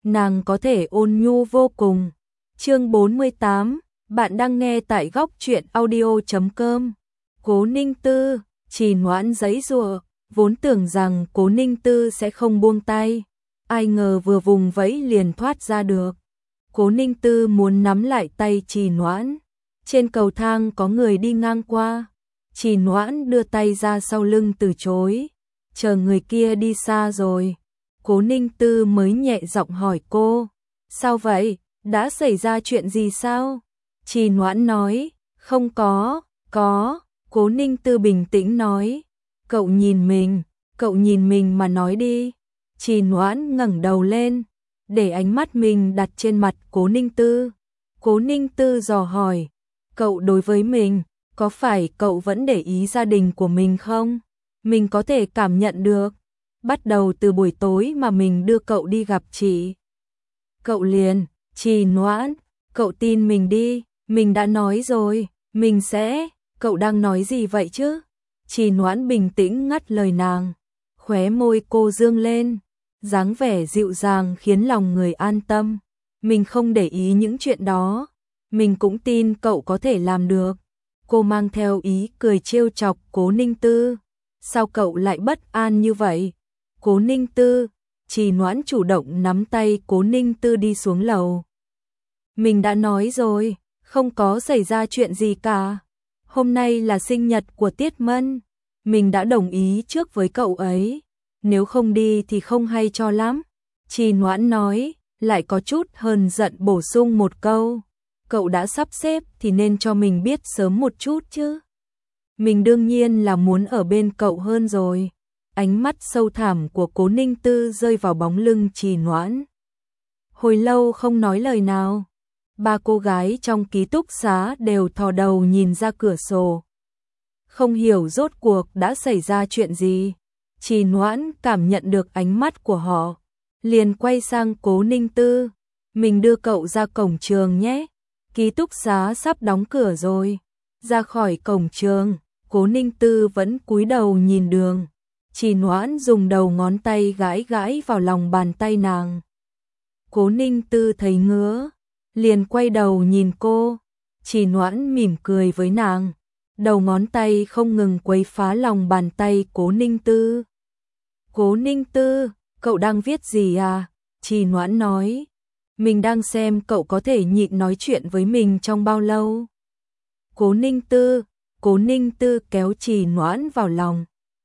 nàng có thể ôn nhu vô cùng. Chương 48, bạn đang nghe tại góc truyện audio.com. Cố Ninh Tư, Trì Noãn giãy giụa, vốn tưởng rằng Cố Ninh Tư sẽ không buông tay, ai ngờ vừa vùng vẫy liền thoát ra được. Cố Ninh Tư muốn nắm lại tay Trì Noãn, trên cầu thang có người đi ngang qua, Trì Noãn đưa tay ra sau lưng từ chối, chờ người kia đi xa rồi. Cố Ninh Tư mới nhẹ giọng hỏi cô, sao vậy, đã xảy ra chuyện gì sao? Trì Noãn nói, không có. Cố Ninh Tư bình tĩnh nói, cậu nhìn mình mà nói đi. Trì Noãn ngẩng đầu lên, để ánh mắt mình đặt trên mặt Cố Ninh Tư. Cố Ninh Tư dò hỏi, cậu đối với mình, có phải cậu vẫn để ý gia đình của mình không? Mình có thể cảm nhận được. Bắt đầu từ buổi tối mà mình đưa cậu đi gặp chị. Cậu liền, Trì Noãn, cậu tin mình đi, mình đã nói rồi, mình sẽ, cậu đang nói gì vậy chứ? Trì Noãn bình tĩnh ngắt lời nàng, khóe môi cô dương lên, dáng vẻ dịu dàng khiến lòng người an tâm. Mình không để ý những chuyện đó, mình cũng tin cậu có thể làm được. Cô mang theo ý cười trêu chọc Cố Ninh Tư, sao cậu lại bất an như vậy? Cố Ninh Tư, Trì Noãn chủ động nắm tay Cố Ninh Tư đi xuống lầu. Mình đã nói rồi, không có xảy ra chuyện gì cả. Hôm nay là sinh nhật của Tiết Mân, mình đã đồng ý trước với cậu ấy, nếu không đi thì không hay cho lắm. Trì Noãn nói, lại có chút hờn giận bổ sung một câu, cậu đã sắp xếp thì nên cho mình biết sớm một chút chứ. Mình đương nhiên là muốn ở bên cậu hơn rồi. Ánh mắt sâu thẳm của Cố Ninh Tư rơi vào bóng lưng Trì Noãn. Hồi lâu không nói lời nào, ba cô gái trong ký túc xá đều thò đầu nhìn ra cửa sổ. Không hiểu rốt cuộc đã xảy ra chuyện gì. Trì Noãn cảm nhận được ánh mắt của họ, liền quay sang Cố Ninh Tư, mình đưa cậu ra cổng trường nhé, ký túc xá sắp đóng cửa rồi. Ra khỏi cổng trường, Cố Ninh Tư vẫn cúi đầu nhìn đường. Trì Noãn dùng đầu ngón tay gãi gãi vào lòng bàn tay nàng. Cố Ninh Tư thấy ngứa, liền quay đầu nhìn cô. Trì Noãn mỉm cười với nàng, đầu ngón tay không ngừng quấy phá lòng bàn tay Cố Ninh Tư. Cố Ninh Tư, cậu đang viết gì à? Trì Noãn nói, mình đang xem cậu có thể nhịn nói chuyện với mình trong bao lâu. Cố Ninh Tư kéo Trì Noãn vào lòng.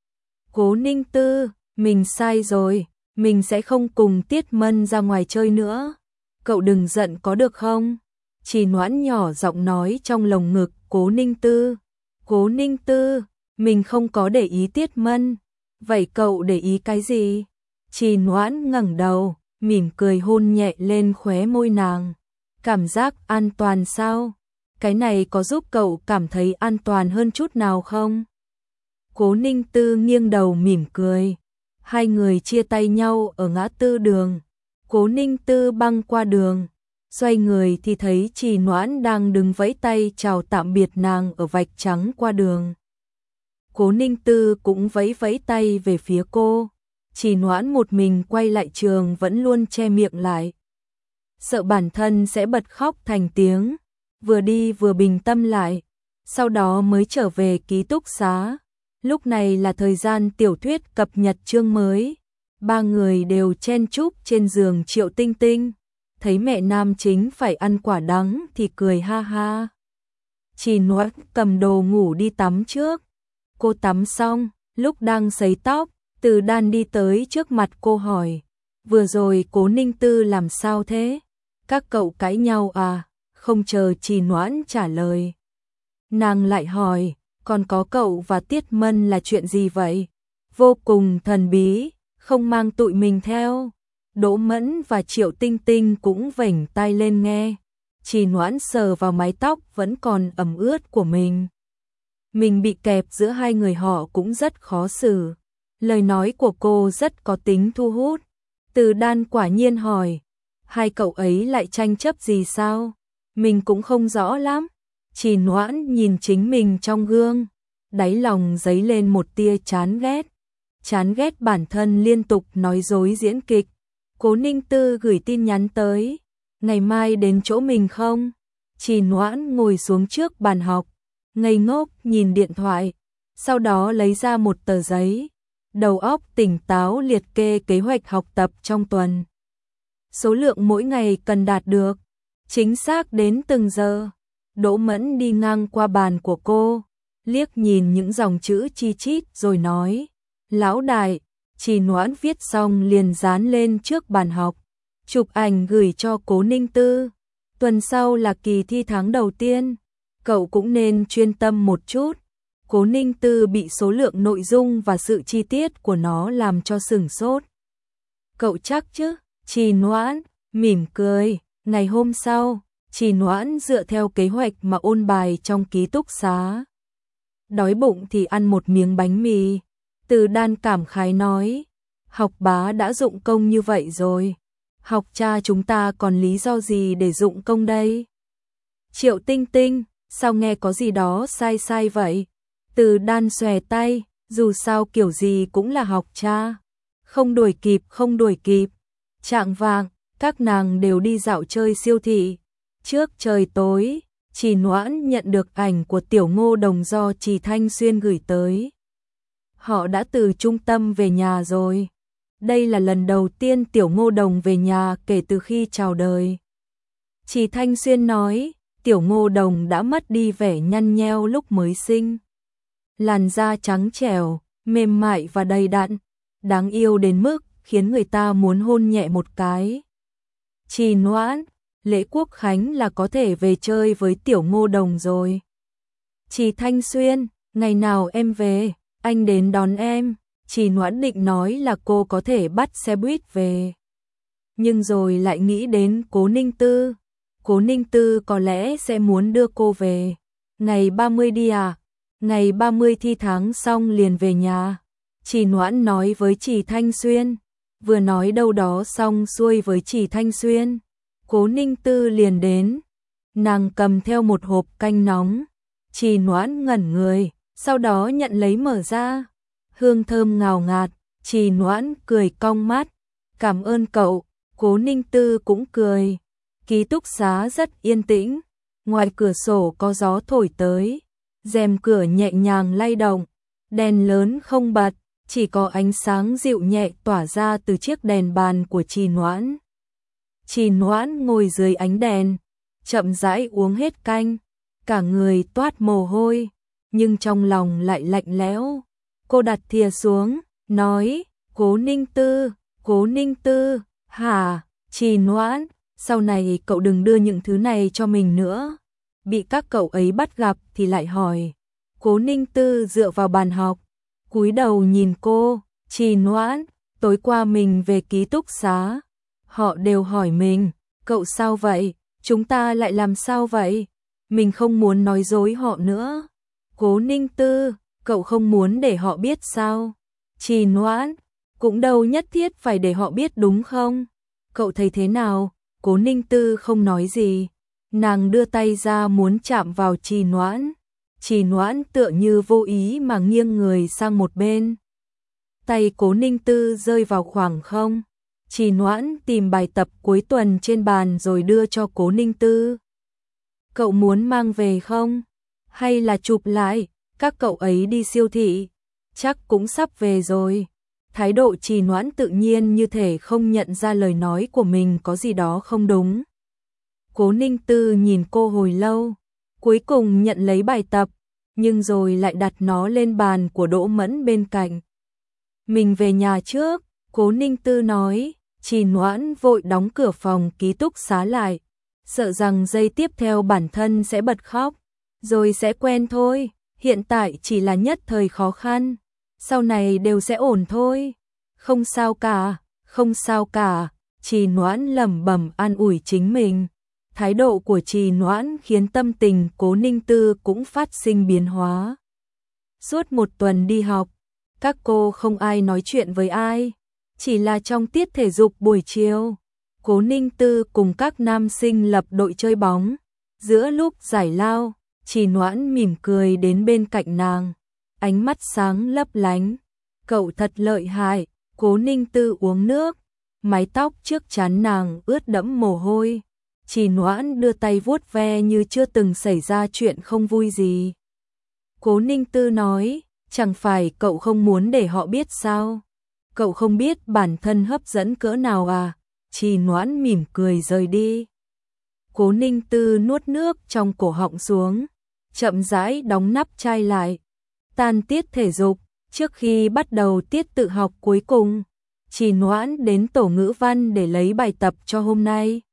Cố Ninh Tư, mình sai rồi, mình sẽ không cùng Tiết Mân ra ngoài chơi nữa. Cậu đừng giận có được không? Trì Noãn nhỏ giọng nói trong lồng ngực Cố Ninh Tư. Cố Ninh Tư, mình không có để ý Tiết Mân. Vậy cậu để ý cái gì? Trì Noãn ngẩng đầu, mỉm cười hôn nhẹ lên khóe môi nàng. Cảm giác an toàn sao? Cái này có giúp cậu cảm thấy an toàn hơn chút nào không? Cố Ninh Tư nghiêng đầu mỉm cười. Hai người chia tay nhau ở ngã tư đường. Cố Ninh Tư băng qua đường, xoay người thì thấy Trì Noãn đang đứng vẫy tay chào tạm biệt nàng ở vạch trắng qua đường. Cố Ninh Tư cũng vẫy vẫy tay về phía cô. Trì Noãn một mình quay lại trường vẫn luôn che miệng lại, sợ bản thân sẽ bật khóc thành tiếng, vừa đi vừa bình tâm lại, sau đó mới trở về ký túc xá. Lúc này là thời gian tiểu thuyết cập nhật chương mới. Ba người đều chen chúc trên giường Triệu Tinh Tinh, thấy mẹ nam chính phải ăn quả đắng thì cười ha ha. Trì Noãn cầm đồ ngủ đi tắm trước. Cô tắm xong, lúc đang sấy tóc, Từ Đan đi tới trước mặt cô hỏi, vừa rồi Cố Ninh Tư làm sao thế? Các cậu cãi nhau à? Không chờ Trì Noãn trả lời, nàng lại hỏi, còn có cậu và Tiết Mân là chuyện gì vậy? Vô cùng thần bí, không mang tụi mình theo. Đỗ Mẫn và Triệu Tinh Tinh cũng vểnh tai lên nghe. Trì Noãn sờ vào mái tóc vẫn còn ẩm ướt của mình. Mình bị kẹp giữa hai người họ cũng rất khó xử. Lời nói của cô rất có tính thu hút. Từ Đan quả nhiên hỏi, hai cậu ấy lại tranh chấp gì sao? Mình cũng không rõ lắm. Trì Noãn nhìn chính mình trong gương, đáy lòng dấy lên một tia chán ghét. Chán ghét bản thân liên tục nói dối diễn kịch. Cố Ninh Tư gửi tin nhắn tới, ngày mai đến chỗ mình không? Trì Noãn ngồi xuống trước bàn học, ngây ngốc nhìn điện thoại, sau đó lấy ra một tờ giấy, đầu óc tỉnh táo liệt kê kế hoạch học tập trong tuần. Số lượng mỗi ngày cần đạt được, chính xác đến từng giờ. Đỗ Mẫn đi ngang qua bàn của cô, liếc nhìn những dòng chữ chi chít rồi nói, lão đại. Trì Noãn viết xong liền dán lên trước bàn học, chụp ảnh gửi cho Cố Ninh Tư. Tuần sau là kỳ thi tháng đầu tiên, cậu cũng nên chuyên tâm một chút. Cố Ninh Tư bị số lượng nội dung và sự chi tiết của nó làm cho sửng sốt. Cậu chắc chứ? Trì Noãn mỉm cười. Ngày hôm sau, Trì Noãn dựa theo kế hoạch mà ôn bài trong ký túc xá. Đói bụng thì ăn một miếng bánh mì. Từ Đan cảm khái nói, học bá đã dụng công như vậy rồi, học cha chúng ta còn lý do gì để dụng công đây? Triệu Tinh Tinh, sao nghe có gì đó sai sai vậy? Từ Đan xòe tay, dù sao kiểu gì cũng là học cha. Không đuổi kịp, không đuổi kịp. Chạng vạng, các nàng đều đi dạo chơi siêu thị. Trước trời tối, Trì Noãn nhận được ảnh của Tiểu Ngô Đồng do Trì Thanh Xuyên gửi tới. Họ đã từ trung tâm về nhà rồi. Đây là lần đầu tiên Tiểu Ngô Đồng về nhà kể từ khi chào đời. Trì Thanh Xuyên nói, Tiểu Ngô Đồng đã mất đi vẻ nhăn nheo lúc mới sinh. Làn da trắng trẻo, mềm mại và đầy đặn, đáng yêu đến mức khiến người ta muốn hôn nhẹ một cái. Trì Noãn, lễ Quốc Khánh là có thể về chơi với Tiểu Ngô Đồng rồi. Trì Thanh Xuyên, ngày nào em về, anh đến đón em. Trì Noãn định nói là cô có thể bắt xe buýt về, nhưng rồi lại nghĩ đến Cố Ninh Tư. Cố Ninh Tư có lẽ sẽ muốn đưa cô về. Ngày 30 đi à? Ngày 30 thi tháng xong liền về nhà. Trì Noãn nói với Trì Thanh Xuyên. Vừa nói đâu đó xong xuôi với Trì Thanh Xuyên, Cố Ninh Tư liền đến. Nàng cầm theo một hộp canh nóng. Trì Noãn ngẩn người, sau đó nhận lấy mở ra. Hương thơm ngào ngạt, Trì Noãn cười cong mắt. Cảm ơn cậu. Cố Ninh Tư cũng cười. Ký túc xá rất yên tĩnh, ngoài cửa sổ có gió thổi tới, rèm cửa nhẹ nhàng lay động, đèn lớn không bật, chỉ có ánh sáng dịu nhẹ tỏa ra từ chiếc đèn bàn của Trì Noãn. Trì Noãn ngồi dưới ánh đèn, chậm rãi uống hết canh, cả người toát mồ hôi, nhưng trong lòng lại lạnh lẽo. Cô đặt thìa xuống, nói, Cố Ninh Tư, Cố Ninh Tư, hả? Trì Noãn, sau này cậu đừng đưa những thứ này cho mình nữa. Bị các cậu ấy bắt gặp thì lại hỏi. Cố Ninh Tư dựa vào bàn học, cúi đầu nhìn cô. Trì Noãn, tối qua mình về ký túc xá, họ đều hỏi mình, cậu sao vậy? Chúng ta lại làm sao vậy? Mình không muốn nói dối họ nữa. Cố Ninh Tư, cậu không muốn để họ biết sao? Trì Noãn, cũng đâu nhất thiết phải để họ biết đúng không? Cậu thấy thế nào? Cố Ninh Tư không nói gì. Nàng đưa tay ra muốn chạm vào Trì Noãn. Trì Noãn tựa như vô ý mà nghiêng người sang một bên. Tay Cố Ninh Tư rơi vào khoảng không. Trì Noãn tìm bài tập cuối tuần trên bàn rồi đưa cho Cố Ninh Tư. Cậu muốn mang về không? Hay là chụp lại? Các cậu ấy đi siêu thị, chắc cũng sắp về rồi. Thái độ Trì Noãn tự nhiên như thể không nhận ra lời nói của mình có gì đó không đúng. Cố Ninh Tư nhìn cô hồi lâu, cuối cùng nhận lấy bài tập, nhưng rồi lại đặt nó lên bàn của Đỗ Mẫn bên cạnh. Mình về nhà trước, Cố Ninh Tư nói. Trì Noãn vội đóng cửa phòng ký túc xá lại, sợ rằng giây tiếp theo bản thân sẽ bật khóc, rồi sẽ quen thôi, hiện tại chỉ là nhất thời khó khăn, sau này đều sẽ ổn thôi. Không sao cả, không sao cả, Trì Noãn lẩm bẩm an ủi chính mình. Thái độ của Trì Noãn khiến tâm tình Cố Ninh Tư cũng phát sinh biến hóa. Suốt một tuần đi học, các cô không ai nói chuyện với ai, chỉ là trong tiết thể dục buổi chiều, Cố Ninh Tư cùng các nam sinh lập đội chơi bóng. Giữa lúc giải lao, Trì Noãn mỉm cười đến bên cạnh nàng, ánh mắt sáng lấp lánh. Cậu thật lợi hại. Cố Ninh Tư uống nước, mái tóc trước trán nàng ướt đẫm mồ hôi. Trì Noãn đưa tay vuốt ve như chưa từng xảy ra chuyện không vui gì. Cố Ninh Tư nói, chẳng phải cậu không muốn để họ biết sao? Cậu không biết bản thân hấp dẫn cỡ nào à? Trì Noãn mỉm cười rời đi. Cố Ninh Tư nuốt nước trong cổ họng xuống, chậm rãi đóng nắp chai lại. Tan tiết thể dục, trước khi bắt đầu tiết tự học cuối cùng, Trì Noãn đến tổ ngữ văn để lấy bài tập cho hôm nay.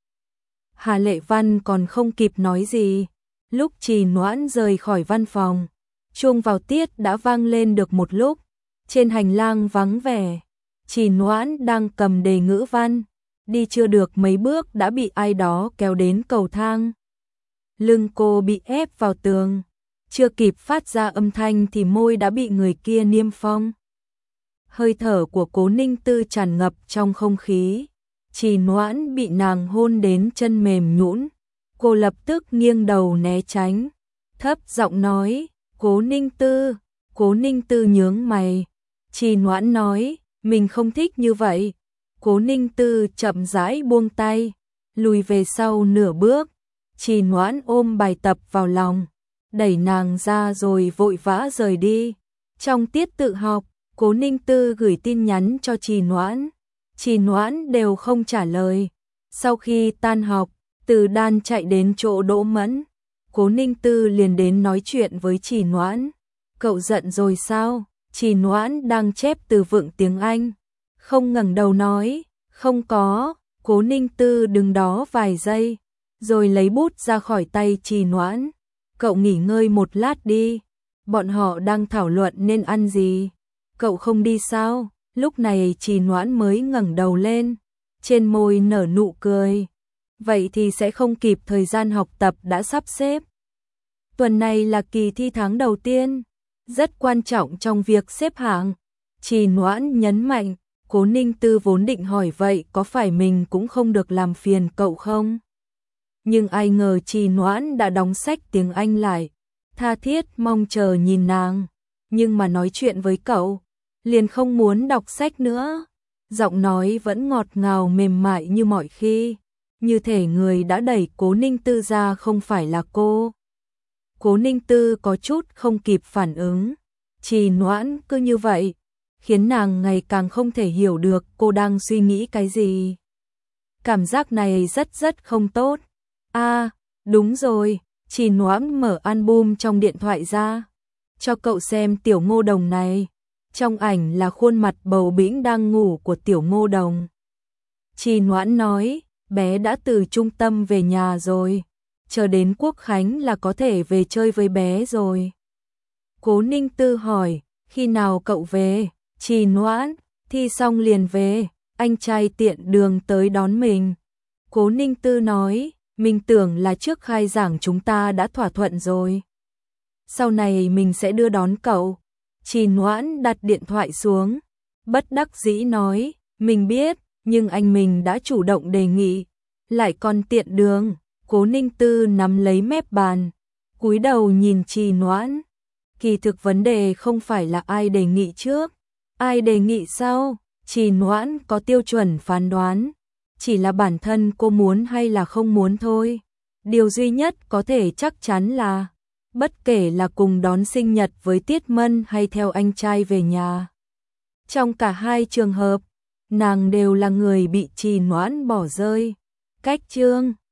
Hà Lệ Văn còn không kịp nói gì, lúc Trì Noãn rời khỏi văn phòng, chuông vào tiết đã vang lên được một lúc. Trên hành lang vắng vẻ, Trì Noãn đang cầm đề ngữ văn, đi chưa được mấy bước đã bị ai đó kéo đến cầu thang. Lưng cô bị ép vào tường, chưa kịp phát ra âm thanh thì môi đã bị người kia niêm phong. Hơi thở của Cố Ninh Tư tràn ngập trong không khí. Trì Noãn bị nàng hôn đến chân mềm nhũn, cô lập tức nghiêng đầu né tránh, thấp giọng nói, Cố Ninh Tư. Cố Ninh Tư nhướng mày. Trì Noãn nói, mình không thích như vậy. Cố Ninh Tư chậm rãi buông tay, lùi về sau nửa bước. Trì Noãn ôm bài tập vào lòng, đẩy nàng ra rồi vội vã rời đi. Trong tiết tự học, Cố Ninh Tư gửi tin nhắn cho Trì Noãn. Trì Noãn đều không trả lời. Sau khi tan học, Từ Đan chạy đến chỗ Đỗ Mẫn. Cố Ninh Tư liền đến nói chuyện với Trì Noãn. Cậu giận rồi sao? Trì Noãn đang chép từ vựng tiếng Anh, không ngẩng đầu nói, không có. Cố Ninh Tư đứng đó vài giây, rồi lấy bút ra khỏi tay Trì Noãn. Cậu nghỉ ngơi một lát đi, bọn họ đang thảo luận nên ăn gì. Cậu không đi sao? Lúc này Trì Noãn mới ngẩng đầu lên, trên môi nở nụ cười. Vậy thì sẽ không kịp, thời gian học tập đã sắp xếp. Tuần này là kỳ thi tháng đầu tiên, rất quan trọng trong việc xếp hạng. Trì Noãn nhấn mạnh. Cố Ninh Tư vốn định hỏi vậy có phải mình cũng không được làm phiền cậu không? Nhưng ai ngờ Trì Noãn đã đóng sách tiếng Anh lại, tha thiết mong chờ nhìn nàng. Nhưng mà nói chuyện với cậu, liền không muốn đọc sách nữa. Giọng nói vẫn ngọt ngào mềm mại như mọi khi, như thể người đã đẩy Cố Ninh Tư ra không phải là cô. Cố Ninh Tư có chút không kịp phản ứng. Trì Noãn cứ như vậy, khiến nàng ngày càng không thể hiểu được cô đang suy nghĩ cái gì. Cảm giác này rất không tốt. À, đúng rồi, Trì Noãn mở album trong điện thoại ra, cho cậu xem Tiểu Ngô Đồng này. Trong ảnh là khuôn mặt bầu bĩnh đang ngủ của Tiểu Ngô Đồng. Trì Noãn nói, bé đã từ trung tâm về nhà rồi, chờ đến Quốc Khánh là có thể về chơi với bé rồi. Cố Ninh Tư hỏi, khi nào cậu về? Trì Noãn, thi xong liền về, anh trai tiện đường tới đón mình. Cố Ninh Tư nói, mình tưởng là trước khai giảng chúng ta đã thỏa thuận rồi. Sau này mình sẽ đưa đón cậu. Trì Noãn đặt điện thoại xuống, bất đắc dĩ nói, mình biết, nhưng anh mình đã chủ động đề nghị, lại còn tiện đường. Cố Ninh Tư nắm lấy mép bàn, cúi đầu nhìn Trì Noãn. Kỳ thực vấn đề không phải là ai đề nghị trước, ai đề nghị sau. Trì Noãn có tiêu chuẩn phán đoán, chỉ là bản thân cô muốn hay là không muốn thôi. Điều duy nhất có thể chắc chắn là, bất kể là cùng đón sinh nhật với Tiết Mân hay theo anh trai về nhà, trong cả hai trường hợp, nàng đều là người bị Trì Noãn bỏ rơi. Cách chương